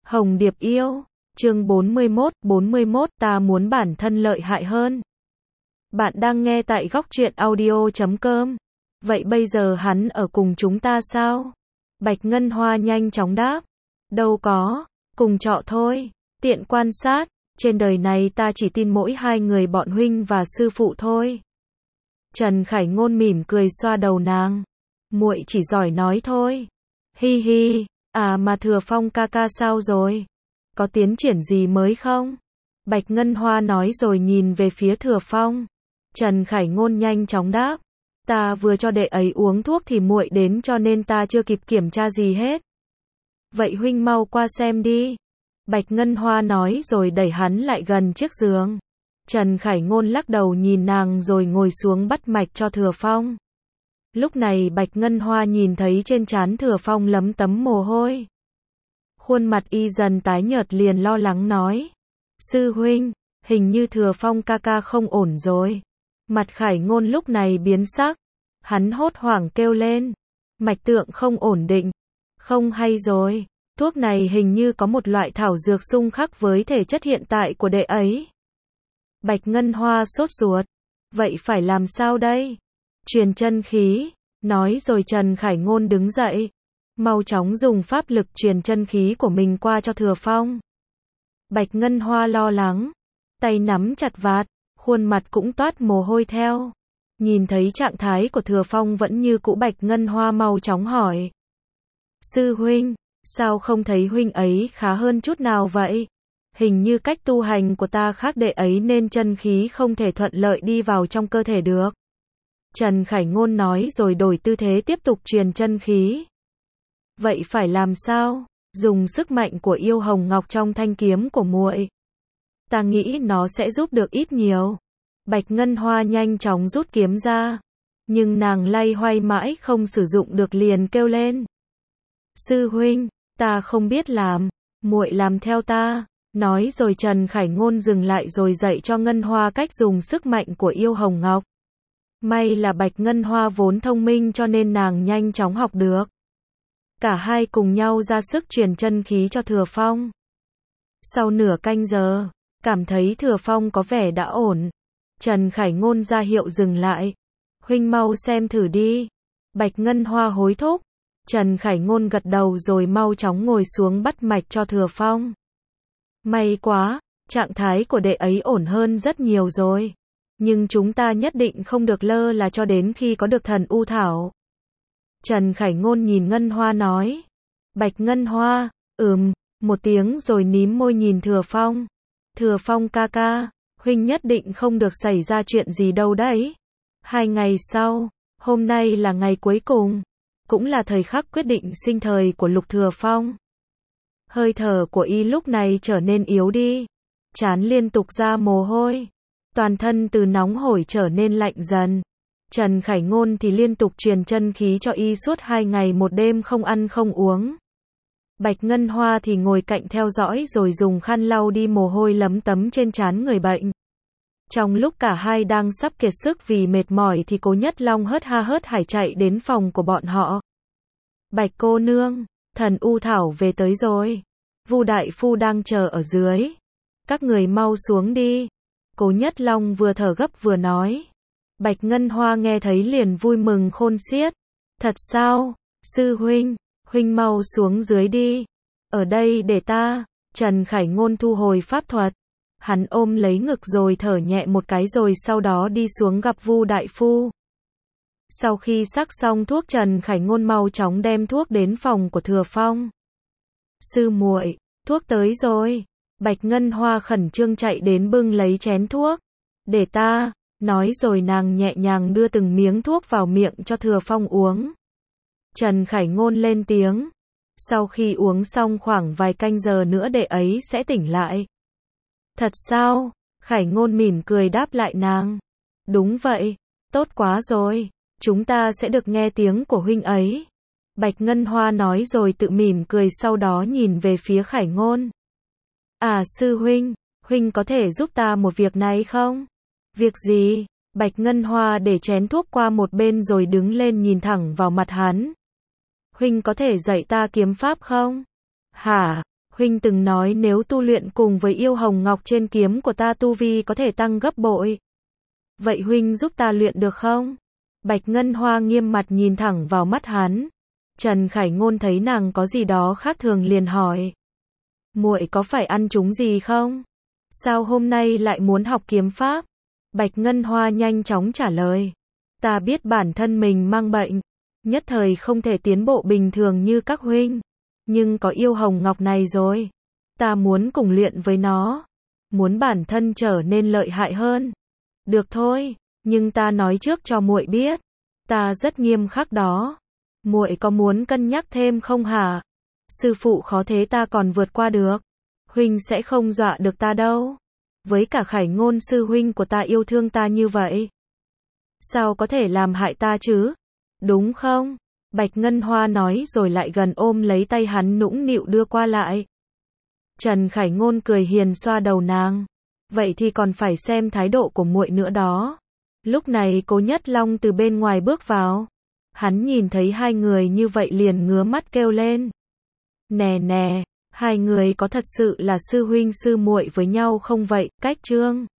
Hồng Điệp yêu, chương 41, ta muốn bản thân lợi hại hơn. Bạn đang nghe tại góc truyện audio.com. Vậy bây giờ hắn ở cùng chúng ta sao? Bạch Ngân Hoa nhanh chóng đáp. Đâu có, cùng trọ thôi, tiện quan sát, trên đời này ta chỉ tin mỗi hai người bọn huynh và sư phụ thôi. Trần Khải Ngôn mỉm cười xoa đầu nàng. Muội chỉ giỏi nói thôi. Hi hi, à mà Thừa Phong ca ca sao rồi? Có tiến triển gì mới không? Bạch Ngân Hoa nói rồi nhìn về phía Thừa Phong. Trần Khải Ngôn nhanh chóng đáp. Ta vừa cho đệ ấy uống thuốc thì muội đến cho nên ta chưa kịp kiểm tra gì hết. Vậy huynh mau qua xem đi. Bạch Ngân Hoa nói rồi đẩy hắn lại gần chiếc giường. Trần Khải Ngôn lắc đầu nhìn nàng rồi ngồi xuống bắt mạch cho Thừa Phong. Lúc này Bạch Ngân Hoa nhìn thấy trên trán Thừa Phong lấm tấm mồ hôi. Khuôn mặt y dần tái nhợt liền lo lắng nói. Sư huynh, hình như Thừa Phong ca ca không ổn rồi. Mặt Khải Ngôn lúc này biến sắc. Hắn hốt hoảng kêu lên. Mạch tượng không ổn định. Không hay rồi, thuốc này hình như có một loại thảo dược xung khắc với thể chất hiện tại của đệ ấy. Bạch Ngân Hoa sốt ruột. Vậy phải làm sao đây? Truyền chân khí. Nói rồi Trần Khải Ngôn đứng dậy. Mau chóng dùng pháp lực truyền chân khí của mình qua cho Thừa Phong. Bạch Ngân Hoa lo lắng. Tay nắm chặt vạt. Khuôn mặt cũng toát mồ hôi theo. Nhìn thấy trạng thái của Thừa Phong vẫn như cũ, Bạch Ngân Hoa mau chóng hỏi. Sư huynh, sao không thấy huynh ấy khá hơn chút nào vậy? Hình như cách tu hành của ta khác đệ ấy nên chân khí không thể thuận lợi đi vào trong cơ thể được. Trần Khải Ngôn nói rồi đổi tư thế tiếp tục truyền chân khí. Vậy phải làm sao? Dùng sức mạnh của yêu hồng ngọc trong thanh kiếm của muội. Ta nghĩ nó sẽ giúp được ít nhiều. Bạch Ngân Hoa nhanh chóng rút kiếm ra. Nhưng nàng loay hoay mãi không sử dụng được liền kêu lên. Sư huynh, ta không biết làm, muội làm theo ta. Nói rồi Trần Khải Ngôn dừng lại rồi dạy cho Ngân Hoa cách dùng sức mạnh của yêu hồng ngọc. May là Bạch Ngân Hoa vốn thông minh cho nên nàng nhanh chóng học được. Cả hai cùng nhau ra sức truyền chân khí cho Thừa Phong. Sau nửa canh giờ, cảm thấy Thừa Phong có vẻ đã ổn. Trần Khải Ngôn ra hiệu dừng lại. Huynh mau xem thử đi. Bạch Ngân Hoa hối thúc. Trần Khải Ngôn gật đầu rồi mau chóng ngồi xuống bắt mạch cho Thừa Phong. May quá, trạng thái của đệ ấy ổn hơn rất nhiều rồi. Nhưng chúng ta nhất định không được lơ là cho đến khi có được thần u thảo. Trần Khải Ngôn nhìn Ngân Hoa nói. Bạch Ngân Hoa, một tiếng rồi mím môi nhìn Thừa Phong. Thừa Phong ca ca, huynh nhất định không được xảy ra chuyện gì đâu đấy. 2 ngày sau, hôm nay là ngày cuối cùng. Cũng là thời khắc quyết định sinh thời của Lục Thừa Phong. Hơi thở của y lúc này trở nên yếu đi. Trán liên tục ra mồ hôi. Toàn thân từ nóng hổi trở nên lạnh dần. Trần Khải Ngôn thì liên tục truyền chân khí cho y suốt 2 ngày một đêm không ăn không uống. Bạch Ngân Hoa thì ngồi cạnh theo dõi rồi dùng khăn lau đi mồ hôi lấm tấm trên trán người bệnh. Trong lúc cả hai đang sắp kiệt sức vì mệt mỏi thì Cố Nhất Long hớt ha hớt hải chạy đến phòng của bọn họ. Bạch cô nương, thần u thảo về tới rồi. Vu đại phu đang chờ ở dưới. Các người mau xuống đi. Cố Nhất Long vừa thở gấp vừa nói. Bạch Ngân Hoa nghe thấy liền vui mừng khôn xiết. Thật sao? Sư huynh, huynh mau xuống dưới đi. Ở đây để ta. Trần Khải Ngôn thu hồi pháp thuật. Hắn ôm lấy ngực rồi thở nhẹ một cái rồi sau đó đi xuống gặp Vu đại phu. Sau khi sắc xong thuốc, Trần Khải Ngôn mau chóng đem thuốc đến phòng của Thừa Phong. Sư muội, thuốc tới rồi. Bạch Ngân Hoa khẩn trương chạy đến bưng lấy chén thuốc. Để ta, nói rồi nàng nhẹ nhàng đưa từng miếng thuốc vào miệng cho Thừa Phong uống. Trần Khải Ngôn lên tiếng. Sau khi uống xong khoảng vài canh giờ nữa đệ ấy sẽ tỉnh lại. Thật sao? Khải Ngôn mỉm cười đáp lại nàng. Đúng vậy, tốt quá rồi, chúng ta sẽ được nghe tiếng của huynh ấy. Bạch Ngân Hoa nói rồi tự mỉm cười sau đó nhìn về phía Khải Ngôn. À sư huynh, huynh có thể giúp ta một việc này không? Việc gì? Bạch Ngân Hoa để chén thuốc qua một bên rồi đứng lên nhìn thẳng vào mặt hắn. Huynh có thể dạy ta kiếm pháp không? Hả? Huynh từng nói nếu tu luyện cùng với yêu hồng ngọc trên kiếm của ta tu vi có thể tăng gấp bội. Vậy huynh giúp ta luyện được không? Bạch Ngân Hoa nghiêm mặt nhìn thẳng vào mắt hắn. Trần Khải Ngôn thấy nàng có gì đó khác thường liền hỏi. Muội có phải ăn trúng gì không? Sao hôm nay lại muốn học kiếm pháp? Bạch Ngân Hoa nhanh chóng trả lời. Ta biết bản thân mình mang bệnh, nhất thời không thể tiến bộ bình thường như các huynh. Nhưng có yêu hồng ngọc này rồi. Ta muốn cùng luyện với nó. Muốn bản thân trở nên lợi hại hơn. Được thôi, nhưng ta nói trước cho muội biết. Ta rất nghiêm khắc đó. Muội có muốn cân nhắc thêm không hả? Sư phụ khó thế ta còn vượt qua được. Huynh sẽ không dọa được ta đâu. Với cả Khải Ngôn sư huynh của ta yêu thương ta như vậy. Sao có thể làm hại ta chứ? Đúng không? Bạch Ngân Hoa nói rồi lại gần ôm lấy tay hắn nũng nịu đưa qua lại. Trần Khải Ngôn cười hiền xoa đầu nàng. Vậy thì còn phải xem thái độ của muội nữa đó. Lúc này Cố Nhất Long từ bên ngoài bước vào. Hắn nhìn thấy hai người như vậy liền ngứa mắt kêu lên. Nè nè, hai người có thật sự là sư huynh sư muội với nhau không vậy? Cách Trương